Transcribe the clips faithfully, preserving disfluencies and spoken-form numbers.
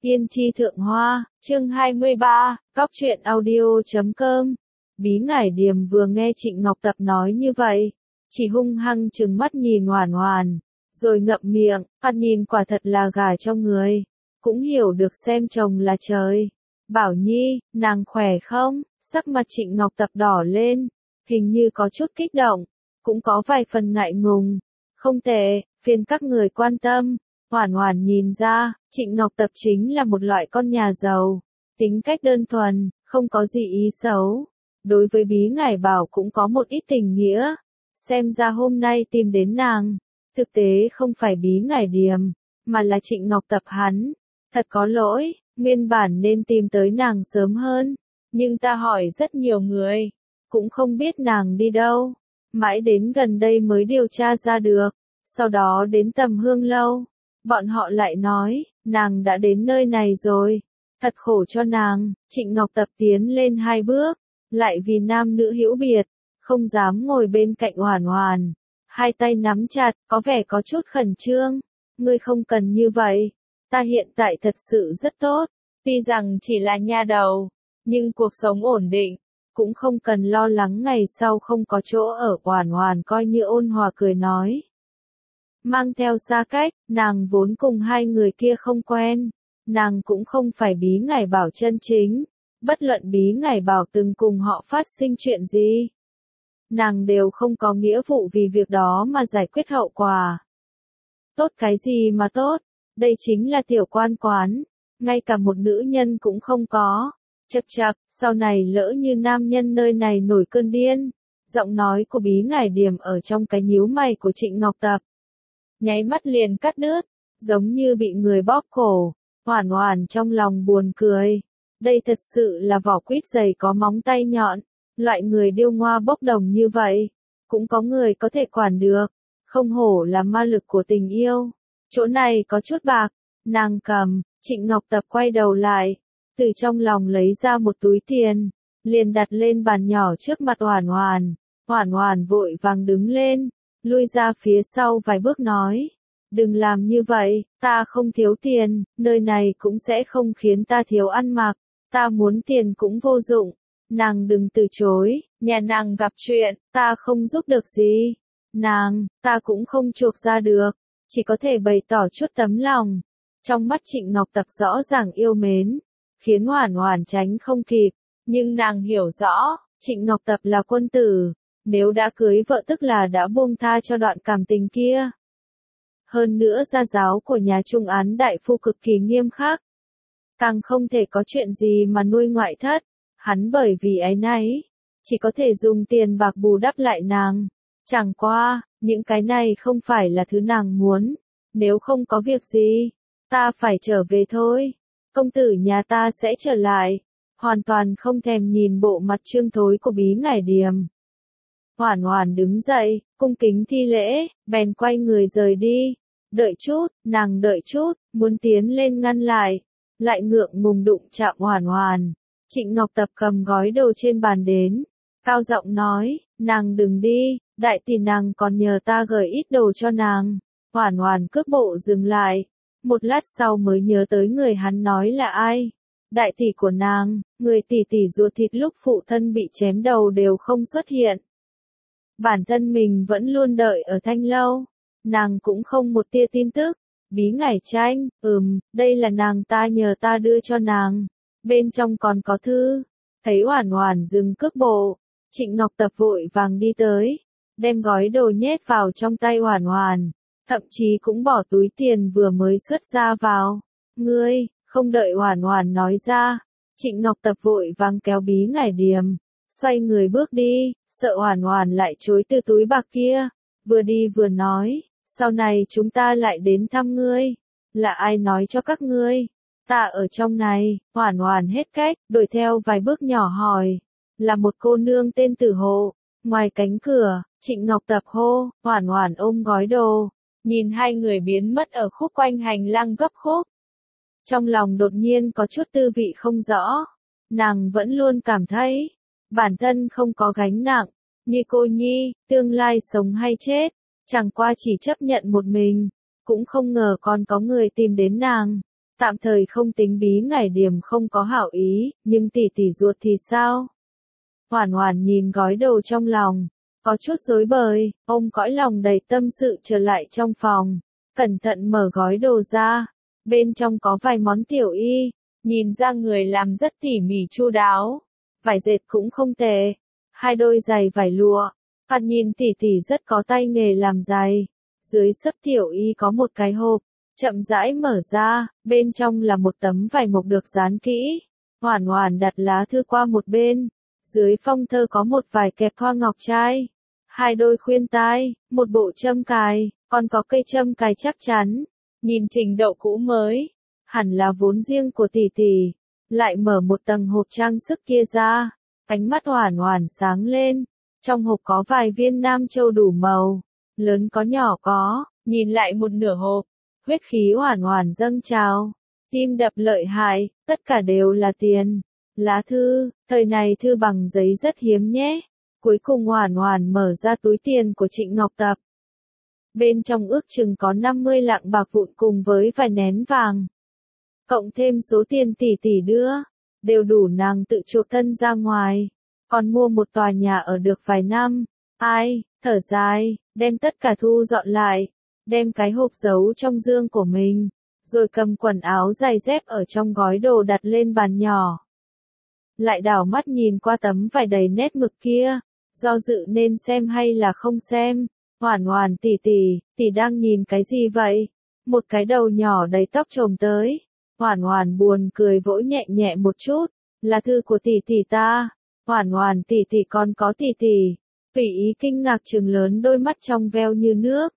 Yên chi thượng hoa, chương hai mươi ba, góc truyện audio chấm com. Bí Ngải Điềm vừa nghe Trịnh Ngọc Tập nói như vậy, chỉ hung hăng trừng mắt nhìn Hoàn Hoàn, rồi ngậm miệng, hắn nhìn quả thật là gà cho người, cũng hiểu được xem chồng là trời. Bảo Nhi, nàng khỏe không? Sắc mặt Trịnh Ngọc Tập đỏ lên, hình như có chút kích động, cũng có vài phần ngại ngùng. Không tệ, phiền các người quan tâm. Hoàn Hoàn nhìn ra, Trịnh Ngọc Tập chính là một loại con nhà giàu, tính cách đơn thuần, không có gì ý xấu. Đối với Bí Ngải Bảo cũng có một ít tình nghĩa. Xem ra hôm nay tìm đến nàng, thực tế không phải Bí Ngải Điềm, mà là Trịnh Ngọc Tập hắn. Thật có lỗi, nguyên bản nên tìm tới nàng sớm hơn, nhưng ta hỏi rất nhiều người, cũng không biết nàng đi đâu. Mãi đến gần đây mới điều tra ra được, sau đó đến Tầm Hương Lâu. Bọn họ lại nói, nàng đã đến nơi này rồi. Thật khổ cho nàng. Trịnh Ngọc Tập tiến lên hai bước, lại vì nam nữ hữu biệt, không dám ngồi bên cạnh Hoàn Hoàn. Hai tay nắm chặt, có vẻ có chút khẩn trương. Ngươi không cần như vậy. Ta hiện tại thật sự rất tốt. Tuy rằng chỉ là nha đầu, nhưng cuộc sống ổn định, cũng không cần lo lắng ngày sau không có chỗ ở. Hoàn Hoàn coi như ôn hòa cười nói. Mang theo xa cách, nàng vốn cùng hai người kia không quen, nàng cũng không phải Bí Ngải Bảo chân chính, bất luận Bí Ngải Bảo từng cùng họ phát sinh chuyện gì, nàng đều không có nghĩa vụ vì việc đó mà giải quyết hậu quả. Tốt cái gì mà tốt, đây chính là tiểu quan quán, ngay cả một nữ nhân cũng không có. Chậc chậc, sau này lỡ như nam nhân nơi này nổi cơn điên. Giọng nói của Bí Ngải Điềm ở trong cái nhíu mày của Trịnh Ngọc Tập nháy mắt liền cắt đứt, giống như bị người bóp cổ. Hoàn Hoàn trong lòng buồn cười. Đây thật sự là vỏ quýt dày có móng tay nhọn. Loại người điêu ngoa bốc đồng như vậy, cũng có người có thể quản được. Không hổ là ma lực của tình yêu. Chỗ này có chút bạc, nàng cầm. Trịnh Ngọc Tập quay đầu lại, từ trong lòng lấy ra một túi tiền, liền đặt lên bàn nhỏ trước mặt Hoàn Hoàn. Hoàn Hoàn vội vàng đứng lên, lui ra phía sau vài bước nói, đừng làm như vậy, ta không thiếu tiền, nơi này cũng sẽ không khiến ta thiếu ăn mặc, ta muốn tiền cũng vô dụng, nàng đừng từ chối, nhà nàng gặp chuyện, ta không giúp được gì, nàng, ta cũng không chuộc ra được, chỉ có thể bày tỏ chút tấm lòng. Trong mắt Trịnh Ngọc Tập rõ ràng yêu mến, khiến Hoàn Hoàn tránh không kịp, nhưng nàng hiểu rõ, Trịnh Ngọc Tập là quân tử. Nếu đã cưới vợ tức là đã buông tha cho đoạn cảm tình kia. Hơn nữa gia giáo của nhà Trung Án đại phu cực kỳ nghiêm khắc. Càng không thể có chuyện gì mà nuôi ngoại thất. Hắn bởi vì áy náy, chỉ có thể dùng tiền bạc bù đắp lại nàng. Chẳng qua, những cái này không phải là thứ nàng muốn. Nếu không có việc gì, ta phải trở về thôi. Công tử nhà ta sẽ trở lại. Hoàn toàn không thèm nhìn bộ mặt trương thối của Bí Ngải Điềm. Hoàn Hoàn đứng dậy, cung kính thi lễ, bèn quay người rời đi. Đợi chút, nàng đợi chút, muốn tiến lên ngăn lại, lại ngượng ngùng đụng chạm Hoàn Hoàn. Trịnh Ngọc Tập cầm gói đồ trên bàn đến, cao giọng nói, nàng đừng đi, đại tỷ nàng còn nhờ ta gửi ít đồ cho nàng. Hoàn Hoàn cước bộ dừng lại, một lát sau mới nhớ tới người hắn nói là ai. Đại tỷ của nàng, người tỷ tỷ ruột thịt lúc phụ thân bị chém đầu đều không xuất hiện. Bản thân mình vẫn luôn đợi ở Thanh Lâu, nàng cũng không một tia tin tức. Bí Ngải Tranh, ừm, đây là nàng ta nhờ ta đưa cho nàng, bên trong còn có thư. Thấy Hoàn Hoàn dừng cước bộ, Trịnh Ngọc Tập vội vàng đi tới, đem gói đồ nhét vào trong tay Hoàn Hoàn, thậm chí cũng bỏ túi tiền vừa mới xuất ra vào. Ngươi, không đợi Hoàn Hoàn nói ra, Trịnh Ngọc Tập vội vàng kéo Bí Ngải Điềm, xoay người bước đi, sợ Hoàn Hoàn lại chối từ túi bạc kia, vừa đi vừa nói, sau này chúng ta lại đến thăm ngươi, là ai nói cho các ngươi, ta ở trong này. Hoàn Hoàn hết cách, đuổi theo vài bước nhỏ hỏi, là một cô nương tên Tử Hộ. Ngoài cánh cửa, Trịnh Ngọc Tập hô, Hoàn Hoàn ôm gói đồ, nhìn hai người biến mất ở khúc quanh hành lang gấp khúc. Trong lòng đột nhiên có chút tư vị không rõ, nàng vẫn luôn cảm thấy, bản thân không có gánh nặng, như cô nhi, tương lai sống hay chết, chẳng qua chỉ chấp nhận một mình, cũng không ngờ còn có người tìm đến nàng, Tạm thời không tính Bí Ngải Điềm không có hảo ý, nhưng tỷ tỷ ruột thì sao? Hoàn Hoàn nhìn gói đồ trong lòng, có chút rối bời, ôm cõi lòng đầy tâm sự trở lại trong phòng, cẩn thận mở gói đồ ra, bên trong có vài món tiểu y, nhìn ra người làm rất tỉ mỉ chu đáo, vải dệt cũng không tệ, hai đôi giày vải lụa, thoạt nhìn tỷ tỷ rất có tay nghề làm giày. Dưới xấp tiểu y có một cái hộp, chậm rãi mở ra, bên trong là một tấm vải mộc được dán kỹ. Hoàn Hoàn đặt lá thư qua một bên, dưới phong thơ có một vài kẹp hoa ngọc trai, hai đôi khuyên tai, một bộ châm cài, còn có cây châm cài chắc chắn, nhìn trình độ cũ mới, hẳn là vốn riêng của tỷ tỷ. Lại mở một tầng hộp trang sức kia ra, ánh mắt Hoàn Hoàn sáng lên, trong hộp có vài viên nam châu đủ màu, lớn có nhỏ có, nhìn lại một nửa hộp, huyết khí Hoàn Hoàn dâng trào, tim đập lợi hại, tất cả đều là tiền. Lá thư, thời này thư bằng giấy rất hiếm nhé. Cuối cùng Hoàn Hoàn mở ra túi tiền của Trịnh Ngọc Tập. Bên trong ước chừng có năm mươi lạng bạc vụn cùng với vài nén vàng. Cộng thêm số tiền tỷ tỷ đưa, đều đủ nàng tự chuộc thân ra ngoài, còn mua một tòa nhà ở được vài năm. Ai, thở dài, đem tất cả thu dọn lại, đem cái hộp giấu trong dương của mình, rồi cầm quần áo giày dép ở trong gói đồ đặt lên bàn nhỏ. Lại đảo mắt nhìn qua tấm vải đầy nét mực kia, do dự nên xem hay là không xem. Hoàn Hoàn tỷ tỷ, tỷ đang nhìn cái gì vậy? Một cái đầu nhỏ đầy tóc chồm tới. Hoàn Hoàn buồn cười vỗ nhẹ nhẹ một chút, là thư của tỷ tỷ ta. Hoàn Hoàn tỷ tỷ còn có tỷ tỷ. Phỉ Ý kinh ngạc trừng lớn đôi mắt trong veo như nước.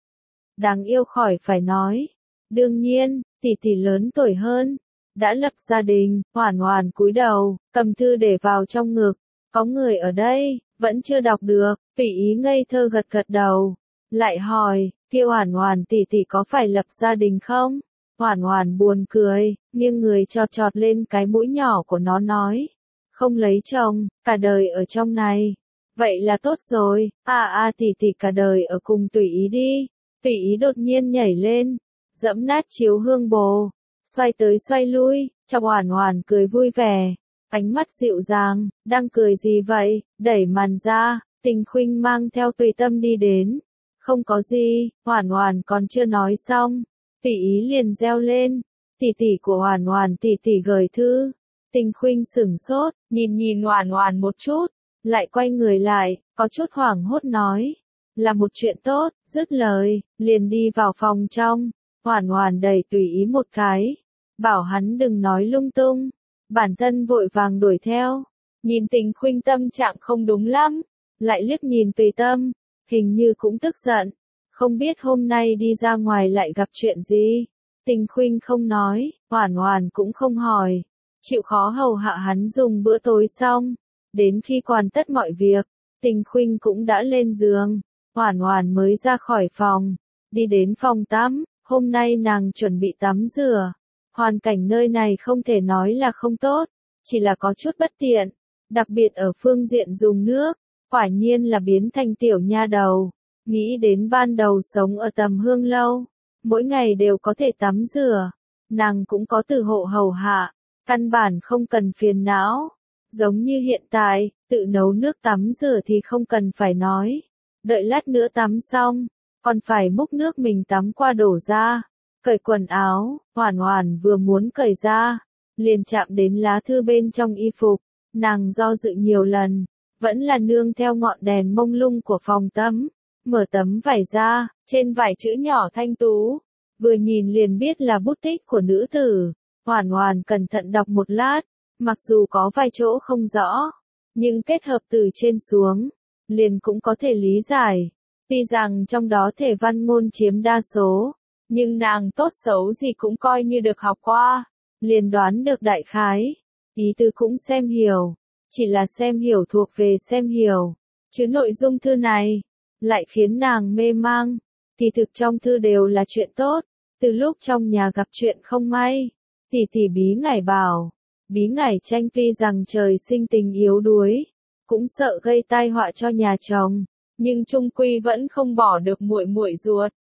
Đáng yêu khỏi phải nói. Đương nhiên, tỷ tỷ lớn tuổi hơn, đã lập gia đình. Hoàn Hoàn cúi đầu, cầm thư để vào trong ngực. Có người ở đây, vẫn chưa đọc được. Phỉ Ý ngây thơ gật gật đầu, lại hỏi, kia Hoàn Hoàn tỷ tỷ có phải lập gia đình không? Hoàn Hoàn buồn cười, nghiêng người chọt chọt lên cái mũi nhỏ của nó nói, không lấy chồng, cả đời ở trong này. Vậy là tốt rồi, à à tỷ tỷ cả đời ở cùng Tùy Ý đi. Phỉ Ý đột nhiên nhảy lên, dẫm nát chiếu hương bồ, xoay tới xoay lui, cho Hoàn Hoàn cười vui vẻ, ánh mắt dịu dàng, đang cười gì vậy? Đẩy màn ra, Tình Khuynh mang theo Tùy Tâm đi đến. Không có gì, Hoàn Hoàn còn chưa nói xong, Phỉ Ý liền reo lên, tỷ tỷ của Hoàn Hoàn tỷ tỷ gửi thư. Tình Khuynh sửng sốt, nhìn nhìn Hoàn Hoàn một chút, lại quay người lại, có chút hoảng hốt nói, là một chuyện tốt. Dứt lời, liền đi vào phòng trong. Hoàn Hoàn đẩy Tùy Ý một cái, bảo hắn đừng nói lung tung, bản thân vội vàng đuổi theo. Nhìn Tình Khuynh tâm trạng không đúng lắm, lại liếc nhìn Tùy Tâm, hình như cũng tức giận, không biết hôm nay đi ra ngoài lại gặp chuyện gì. Tình Khuynh không nói, Hoàn Hoàn cũng không hỏi, chịu khó hầu hạ hắn dùng bữa tối xong, đến khi hoàn tất mọi việc, Tình Khuynh cũng đã lên giường, Hoàn Hoàn mới ra khỏi phòng, đi đến phòng tắm. Hôm nay nàng chuẩn bị tắm rửa, hoàn cảnh nơi này không thể nói là không tốt, chỉ là có chút bất tiện, đặc biệt ở phương diện dùng nước, quả nhiên là biến thành tiểu nha đầu. Nghĩ đến ban đầu sống ở Tầm Hương lâu, mỗi ngày đều có thể tắm rửa, nàng cũng có từ hộ hầu hạ, căn bản không cần phiền não. Giống như hiện tại, tự nấu nước tắm rửa thì không cần phải nói, đợi lát nữa tắm xong, còn phải múc nước mình tắm qua đổ ra, cởi quần áo. Hoàn Hoàn vừa muốn cởi ra, liền chạm đến lá thư bên trong y phục, nàng do dự nhiều lần, vẫn là nương theo ngọn đèn mông lung của phòng tắm, mở tấm vải ra, trên vải chữ nhỏ thanh tú, vừa nhìn liền biết là bút tích của nữ tử. Hoàn Hoàn cẩn thận đọc một lát, mặc dù có vài chỗ không rõ, nhưng kết hợp từ trên xuống, liền cũng có thể lý giải. Tuy rằng trong đó thể văn ngôn chiếm đa số, nhưng nàng tốt xấu gì cũng coi như được học qua, liền đoán được đại khái, ý tứ cũng xem hiểu, chỉ là xem hiểu thuộc về xem hiểu, chứ nội dung thư này lại khiến nàng mê mang. Kỳ thực trong thư đều là chuyện tốt, từ lúc trong nhà gặp chuyện không may, tỷ tỷ Bí Ngải bảo, Bí Ngải Tranh tuy rằng trời sinh tình yếu đuối, cũng sợ gây tai họa cho nhà chồng, nhưng chung quy vẫn không bỏ được muội muội ruột,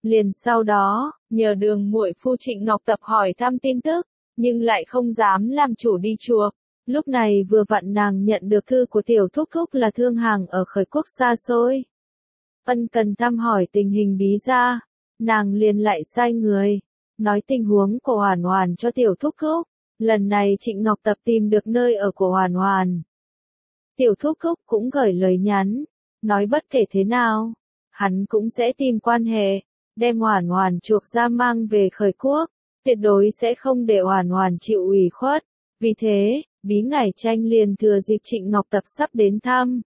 Liền sau đó, nhờ đường muội phu Trịnh Ngọc Tập hỏi thăm tin tức, nhưng lại không dám làm chủ đi chuộc. Lúc này vừa vặn nàng nhận được thư của tiểu thúc thúc là thương hàng ở khởi quốc xa xôi. Ân cần thăm hỏi tình hình Bí gia, nàng liền lại sai người, nói tình huống của Hoàn Hoàn cho tiểu thúc thúc. Lần này Trịnh Ngọc Tập tìm được nơi ở của Hoàn Hoàn. Tiểu thúc thúc cũng gửi lời nhắn, nói bất kể thế nào, hắn cũng sẽ tìm quan hệ, đem Hoàn Hoàn chuộc ra mang về khởi quốc, tuyệt đối sẽ không để Hoàn Hoàn chịu ủy khuất. Vì thế, Bí Ngải Tranh liền thừa dịp Trịnh Ngọc Tập sắp đến thăm,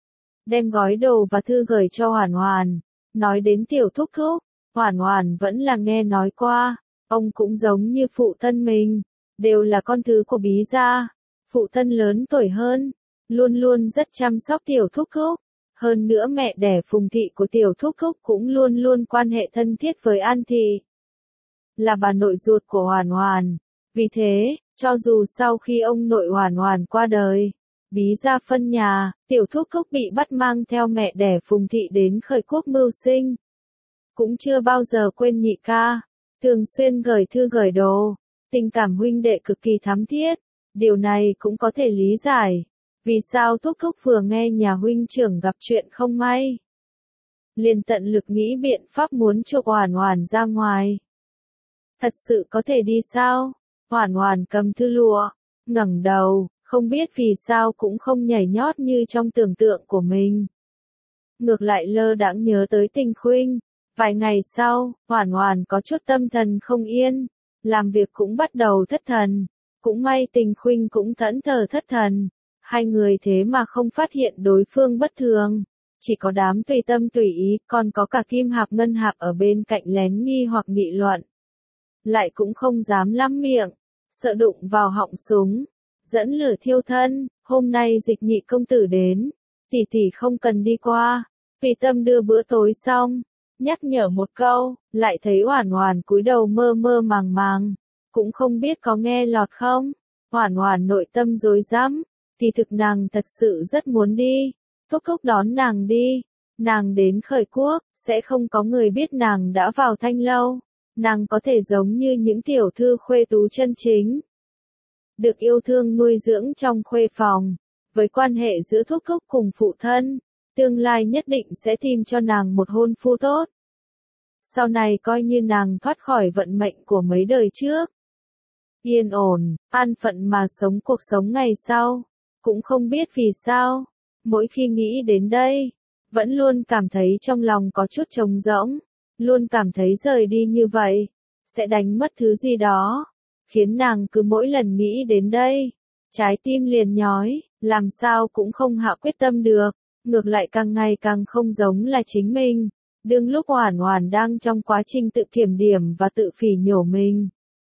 đem gói đồ và thư gửi cho Hoàn Hoàn, nói đến tiểu thúc thúc, Hoàn Hoàn vẫn là nghe nói qua, ông cũng giống như phụ thân mình, đều là con thứ của Bí gia, phụ thân lớn tuổi hơn, luôn luôn rất chăm sóc tiểu thúc thúc, hơn nữa mẹ đẻ Phùng thị của tiểu thúc thúc cũng luôn luôn quan hệ thân thiết với An thị, là bà nội ruột của Hoàn Hoàn, vì thế, cho dù sau khi ông nội Hoàn Hoàn qua đời, Bí gia phân nhà, tiểu thúc thúc bị bắt mang theo mẹ đẻ Phùng thị đến khởi quốc mưu sinh, cũng chưa bao giờ quên nhị ca, thường xuyên gửi thư gửi đồ, tình cảm huynh đệ cực kỳ thắm thiết, điều này cũng có thể lý giải, vì sao thúc thúc vừa nghe nhà huynh trưởng gặp chuyện không may, liền tận lực nghĩ biện pháp muốn chuộc Hoàn Hoàn ra ngoài. Thật sự có thể đi sao? Hoàn Hoàn cầm thư lụa, ngẩng đầu, không biết vì sao cũng không nhảy nhót như trong tưởng tượng của mình. Ngược lại lơ đãng nhớ tới Tình Khuynh. Vài ngày sau, Hoàn Hoàn có chút tâm thần không yên, làm việc cũng bắt đầu thất thần. Cũng may Tình Khuynh cũng thẫn thờ thất thần. Hai người thế mà không phát hiện đối phương bất thường. Chỉ có đám tùy tâm tùy ý, còn có cả Kim Hạp Ngân Hạp ở bên cạnh lén nghi hoặc nghị luận. Lại cũng không dám lắm miệng, sợ đụng vào họng súng, dẫn lửa thiêu thân. Hôm nay Dịch Nhị công tử đến, tỷ tỷ không cần đi qua, Tùy Tâm đưa bữa tối xong, nhắc nhở một câu, lại thấy Hoàn Hoàn cúi đầu mơ mơ màng màng, cũng không biết có nghe lọt không. Hoàn Hoàn nội tâm rối rắm, kỳ thực nàng thật sự rất muốn đi, thúc thúc đón nàng đi, nàng đến khởi quốc, sẽ không có người biết nàng đã vào Thanh lâu, nàng có thể giống như những tiểu thư khuê tú chân chính, được yêu thương nuôi dưỡng trong khuê phòng, với quan hệ giữa thúc thúc cùng phụ thân, tương lai nhất định sẽ tìm cho nàng một hôn phu tốt. Sau này coi như nàng thoát khỏi vận mệnh của mấy đời trước. Yên ổn, an phận mà sống cuộc sống ngày sau. Cũng không biết vì sao, mỗi khi nghĩ đến đây, vẫn luôn cảm thấy trong lòng có chút trống rỗng, luôn cảm thấy rời đi như vậy, sẽ đánh mất thứ gì đó, khiến nàng cứ mỗi lần nghĩ đến đây, trái tim liền nhói, làm sao cũng không hạ quyết tâm được, ngược lại càng ngày càng không giống là chính mình. Đương lúc Hoàn Hoàn đang trong quá trình tự kiểm điểm và tự phỉ nhổ mình.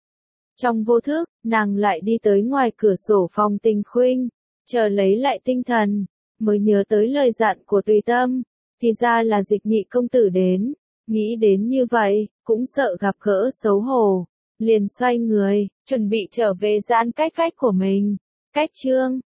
Trong vô thức, nàng lại đi tới ngoài cửa sổ phòng Tình Khuynh, chờ lấy lại tinh thần, mới nhớ tới lời dặn của Tùy Tâm, thì ra là Dịch Nhị công tử đến, nghĩ đến như vậy, cũng sợ gặp gỡ xấu hổ, liền xoay người, chuẩn bị trở về giãn cách vách của mình. Cách chương